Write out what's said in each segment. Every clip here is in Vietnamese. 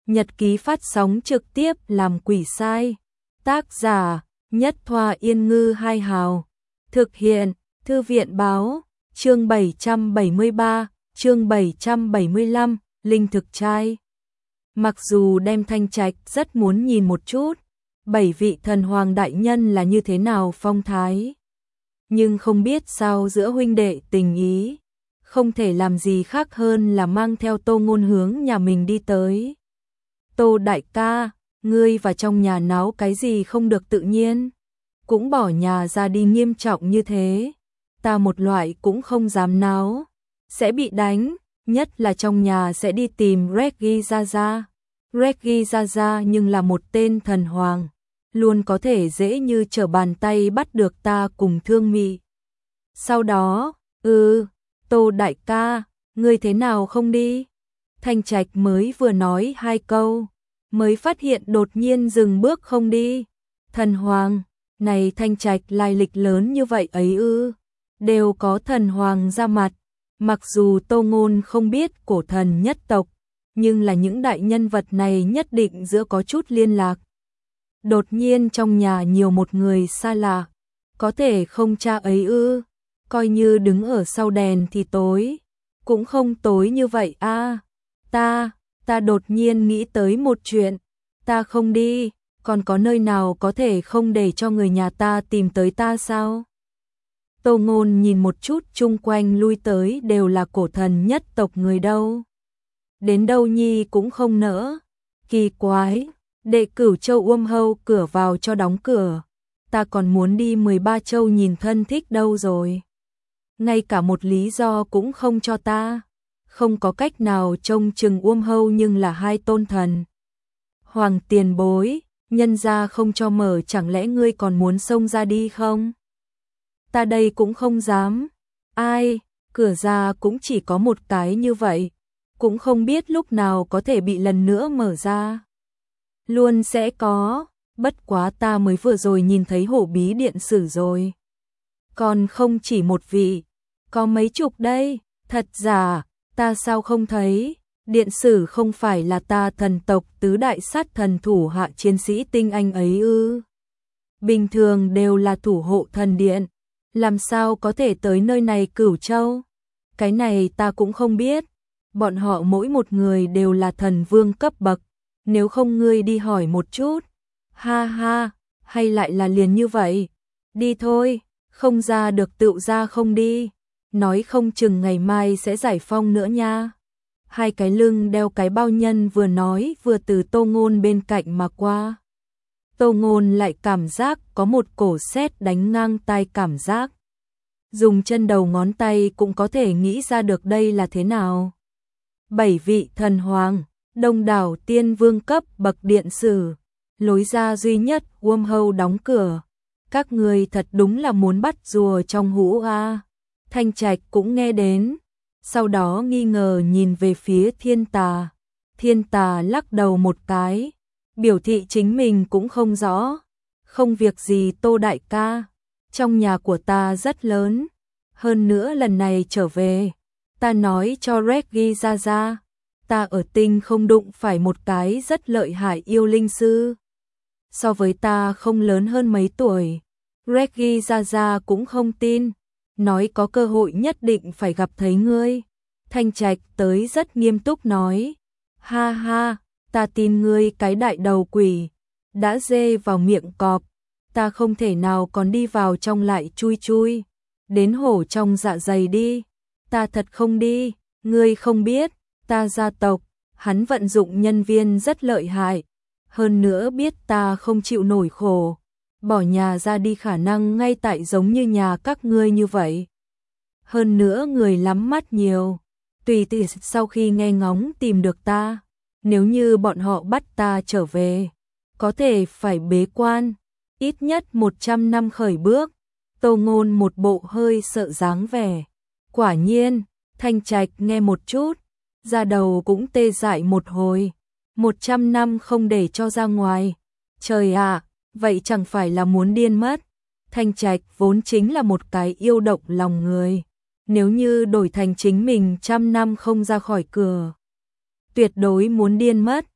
Nhật ký phát sóng trực tiếp làm quỷ sai. Tác giả Nhất Thoa Yên Ngư Hai Hào. Thực hiện Thư viện Báo. Chương 773, chương 775, Linh thực trai. Mặc dù đem Thanh Trạch rất muốn nhìn một chút 7 vị thần hoàng đại nhân là như thế nào phong thái, nhưng không biết sao giữa huynh đệ tình ý, không thể làm gì khác hơn là mang theo Tô Ngôn hướng nhà mình đi tới. Tô đại ca, ngươi và trong nhà náo cái gì không được tự nhiên, cũng bỏ nhà ra đi nghiêm trọng như thế, ta một loại cũng không dám náo, sẽ bị đánh, nhất là trong nhà sẽ đi tìm Reggie Gia. Reggie Gia nhưng là một tên thần hoàng, luôn có thể dễ như trở bàn tay bắt được ta cùng Thương Mị. Sau đó, Tô đại ca, ngươi thế nào không đi? Thanh Trạch mới vừa nói 2 câu, mới phát hiện đột nhiên dừng bước không đi. Thần hoàng, này Thanh Trạch lai lịch lớn như vậy ấy đều có thần hoàng ra mặt. Mặc dù Tô Ngôn không biết cổ thần nhất tộc, nhưng là những đại nhân vật này nhất định giữa có chút liên lạc. Đột nhiên trong nhà nhiều một người xa lạ, có thể không cha ấy coi như đứng ở sau đèn thì tối, cũng không tối như vậy Ta đột nhiên nghĩ tới một chuyện, ta không đi, còn có nơi nào có thể không để cho người nhà ta tìm tới ta sao? Tô Ngôn nhìn một chút chung quanh lui tới đều là cổ thần nhất tộc người đâu. Đến đâu nhi cũng không nỡ. Kỳ quái, Đệ Cửu Châu Uông Hâu cửa vào cho đóng cửa. Ta còn muốn đi 13 châu nhìn thân thích đâu rồi. Ngay cả một lý do cũng không cho ta. Không có cách nào trông chừng Uông Hâu nhưng là 2 tôn thần. Hoàng tiền bối, nhân gia không cho mở, chẳng lẽ ngươi còn muốn xông ra đi không? Ta đây cũng không dám. Ai, cửa ra cũng chỉ có một cái như vậy, cũng không biết lúc nào có thể bị lần nữa mở ra. Luôn sẽ có, bất quá ta mới vừa rồi nhìn thấy hổ bí điện sử rồi. Còn không chỉ một vị, có mấy chục đây, thật giả, ta sao không thấy, điện sử không phải là ta thần tộc tứ đại sát thần thủ hạ chiến sĩ tinh anh ấy Bình thường đều là thủ hộ thần điện, làm sao có thể tới nơi này Cửu Châu? Cái này ta cũng không biết, bọn họ mỗi một người đều là thần vương cấp bậc, nếu không ngươi đi hỏi một chút. Ha ha, hay lại là liền như vậy? Đi thôi, không ra được tựu ra không đi, nói không chừng ngày mai sẽ giải phong nữa nha. 2 cái lưng đeo cái bao nhân vừa nói vừa từ Tô Ngôn bên cạnh mà qua. Tô Ngôn lại cảm giác có một cổ sét đánh ngang tai cảm giác. Dùng chân đầu ngón tay cũng có thể nghĩ ra được đây là thế nào. 7 vị thần hoàng, đông đảo tiên vương cấp bậc điện sử, lối ra duy nhất Uông Hâu đóng cửa. Các người thật đúng là muốn bắt rùa trong hũ Thanh Trạch cũng nghe đến, sau đó nghi ngờ nhìn về phía Thiên Tà. Thiên Tà lắc đầu một cái, biểu thị chính mình cũng không rõ. Không việc gì Tô đại ca, trong nhà của ta rất lớn, hơn nữa lần này trở về, ta nói cho Reggie ra, ta ở tinh không đụng phải một cái rất lợi hại yêu linh sư. So với ta không lớn hơn mấy tuổi, Reggie ra cũng không tin, nói có cơ hội nhất định phải gặp thấy ngươi. Thanh Trạch tới rất nghiêm túc nói, ha ha, ta tin ngươi cái đại đầu quỷ, đã dê vào miệng cọp, ta không thể nào còn đi vào trong lại chui, đến hổ trong dạ dày đi, ta thật không đi, ngươi không biết, ta gia tộc, hắn vận dụng nhân viên rất lợi hại, hơn nữa biết ta không chịu nổi khổ, bỏ nhà ra đi khả năng ngay tại giống như nhà các ngươi như vậy. Hơn nữa người lắm mắt nhiều, tùy tiện sau khi nghe ngóng tìm được ta, nếu như bọn họ bắt ta trở về, có thể phải bế quan, ít nhất 100 năm khởi bước. Tô Ngôn một bộ hơi sợ dáng vẻ. Quả nhiên, Thanh Trạch nghe một chút, da đầu cũng tê dại một hồi. 100 năm không để cho ra ngoài. Trời ạ, vậy chẳng phải là muốn điên mất. Thanh Trạch vốn chính là một cái yêu động lòng người. Nếu như đổi thành chính mình 100 năm không ra khỏi cửa, tuyệt đối muốn điên mất.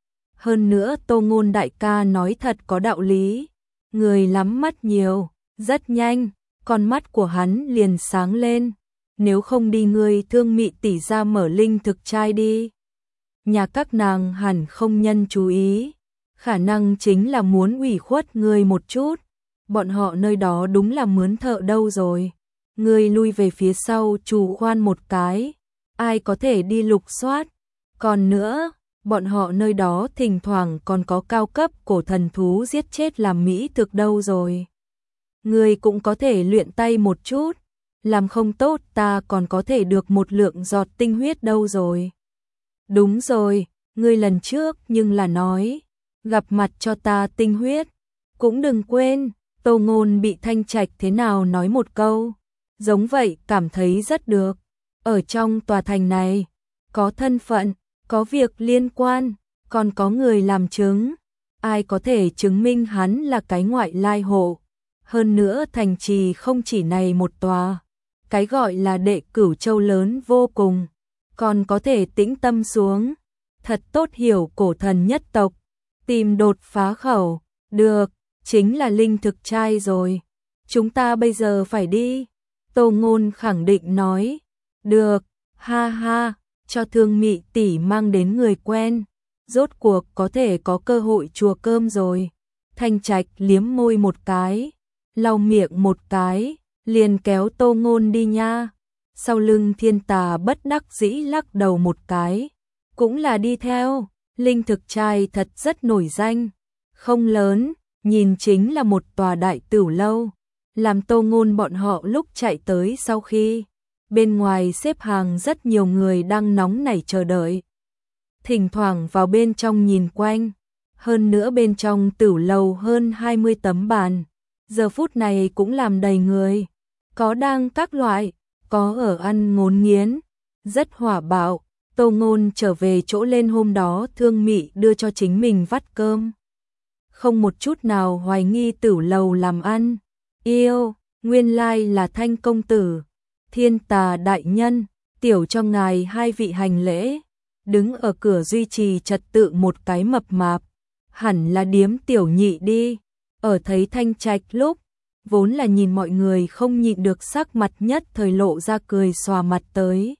Hơn nữa Tô Ngôn đại ca nói thật có đạo lý, người lắm mắt nhiều, rất nhanh, con mắt của hắn liền sáng lên. Nếu không đi ngươi Thương Mị tỷ ra mở linh thực trai đi. Nhà các nàng hẳn không nhân chú ý, khả năng chính là muốn ủy khuất ngươi một chút. Bọn họ nơi đó đúng là mướn thợ đâu rồi. Ngươi lui về phía sau chủ khoan một cái, ai có thể đi lục soát. Còn nữa, bọn họ nơi đó thỉnh thoảng còn có cao cấp cổ thần thú giết chết làm mỹ thực đâu rồi. Ngươi cũng có thể luyện tay một chút, làm không tốt ta còn có thể được một lượng giọt tinh huyết đâu rồi. Đúng rồi, ngươi lần trước nhưng là nói, gặp mặt cho ta tinh huyết. Cũng đừng quên, Tô Ngôn bị Thanh Trạch thế nào nói một câu, giống vậy cảm thấy rất được. Ở trong tòa thành này, có thân phận, có việc liên quan, còn có người làm chứng. Ai có thể chứng minh hắn là cái ngoại lai hộ. Hơn nữa thành trì không chỉ này một tòa, cái gọi là Đệ Cửu Châu lớn vô cùng, còn có thể tĩnh tâm xuống, thật tốt hiểu cổ thần nhất tộc, tìm đột phá khẩu, được, chính là linh thực trai rồi. Chúng ta bây giờ phải đi. Tô Ngôn khẳng định nói, được, ha ha, cho Thương Mị tỷ mang đến người quen, rốt cuộc có thể có cơ hội chùa cơm rồi. Thanh Trạch liếm môi một cái, lau miệng một cái, liền kéo Tô Ngôn đi nha. Sau lưng Thiên Tà bất đắc dĩ lắc đầu một cái, cũng là đi theo. Linh thực trai thật rất nổi danh, không lớn, nhìn chính là một tòa đại tửu lâu. Làm Tô Ngôn bọn họ lúc chạy tới sau khi, bên ngoài xếp hàng rất nhiều người đang nóng nảy chờ đợi. Thỉnh thoảng vào bên trong nhìn quanh, hơn nữa bên trong tửu lâu hơn 20 tấm bàn, giờ phút này cũng làm đầy người, có đang các loại, có ở ăn ngốn nghiến, rất hỏa bạo. Tô Ngôn trở về chỗ lên hôm đó Thương Mị đưa cho chính mình vắt cơm. Không một chút nào hoài nghi tửu lầu làm ăn. Yêu, nguyên lai là Thanh công tử. Thiên Tà đại nhân, tiểu cho ngài hai vị hành lễ. Đứng ở cửa duy trì trật tự một cái mập mạp, hẳn là Điếm Tiểu Nhị đi. Ở thấy Thanh Trạch lúc, vốn là nhìn mọi người không nhịn được sắc mặt nhất thời lộ ra cười xòa mặt tới.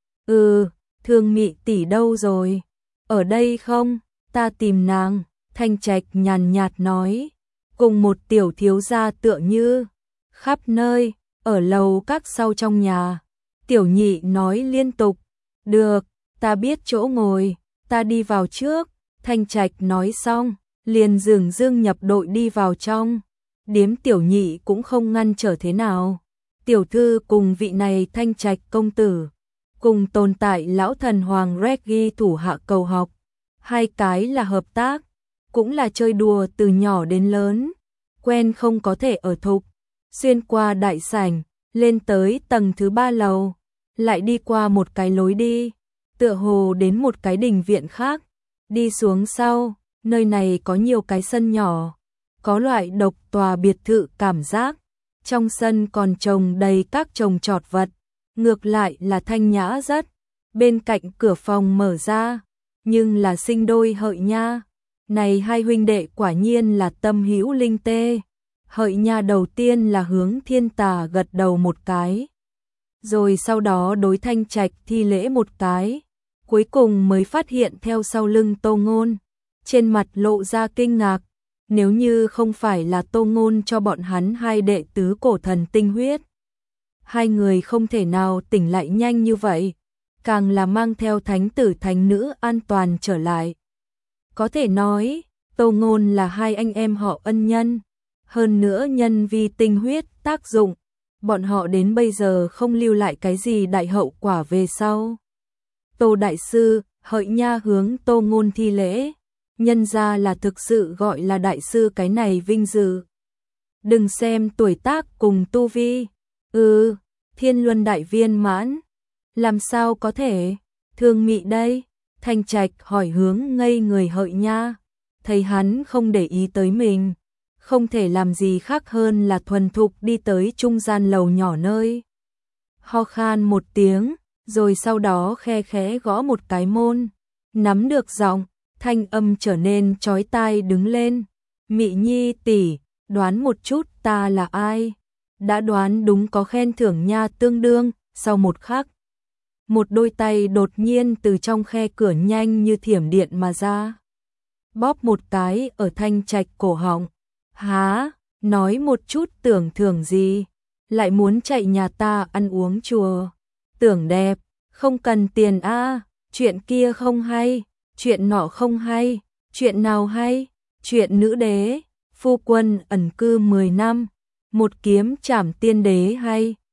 Thương Mị tỷ đâu rồi? Ở đây không? Ta tìm nàng. Thanh Trạch nhàn nhạt nói, cùng một tiểu thiếu gia tựa như khắp nơi, ở lầu các sau trong nhà. Tiểu Nhị nói liên tục, được, ta biết chỗ ngồi, ta đi vào trước. Thanh Trạch nói xong, liền dường dưng nhập đội đi vào trong. Điếm Tiểu Nhị cũng không ngăn trở thế nào. Tiểu thư cùng vị này Thanh Trạch công tử, cùng tồn tại lão thần hoàng Reggie thủ hạ cầu học, hai cái là hợp tác, cũng là chơi đùa từ nhỏ đến lớn, quen không có thể ở thục. Xuyên qua đại sảnh, lên tới tầng thứ 3 lầu, lại đi qua một cái lối đi, tựa hồ đến một cái đình viện khác. Đi xuống sau, nơi này có nhiều cái sân nhỏ, có loại độc tòa biệt thự cảm giác. Trong sân còn trồng đầy các trồng trọt vật, ngược lại là thanh nhã rất. Bên cạnh cửa phòng mở ra, nhưng là sinh đôi Hợi Nha. Này hai huynh đệ quả nhiên là tâm hữu linh tê. Hợi Nha đầu tiên là hướng Thiên Tà gật đầu một cái, rồi sau đó đối Thanh Trạch thi lễ một cái, cuối cùng mới phát hiện theo sau lưng Tô Ngôn, trên mặt lộ ra kinh ngạc. Nếu như không phải là Tô Ngôn cho bọn hắn hai đệ tứ cổ thần tinh huyết, hai người không thể nào tỉnh lại nhanh như vậy, càng là mang theo thánh tử thánh nữ an toàn trở lại. Có thể nói, Tô Ngôn là hai anh em họ ân nhân, hơn nữa nhân vi tinh huyết tác dụng, bọn họ đến bây giờ không lưu lại cái gì đại hậu quả về sau. Tô đại sư, Hợi Nha hướng Tô Ngôn thi lễ, nhân ra là thực sự gọi là đại sư cái này vinh dự. Đừng xem tuổi tác cùng tu vi, Thiên Luân đại viên mãn, làm sao có thể? Thương Mị đây? Thanh Trạch hỏi hướng ngây người Hợi Nha, thấy hắn không để ý tới mình, không thể làm gì khác hơn là thuần thục đi tới trung gian lầu nhỏ nơi. Ho khan một tiếng, rồi sau đó khe khẽ gõ một cái môn, nắm được giọng, thanh âm trở nên chói tai đứng lên. Mị Nhi tỷ, đoán một chút ta là ai? Đã đoán đúng có khen thưởng nha. Tương đương, sau một khắc, một đôi tay đột nhiên từ trong khe cửa nhanh như thiểm điện mà ra. Bóp một cái ở Thanh Trạch cổ họng. Há, nói một chút tưởng thưởng gì? Lại muốn chạy nhà ta ăn uống chùa. Tưởng đẹp, không cần tiền a. Chuyện kia không hay, chuyện nọ không hay, chuyện nào hay? Chuyện nữ đế, phu quân ẩn cư 10 năm, một kiếm trảm tiên đế hay?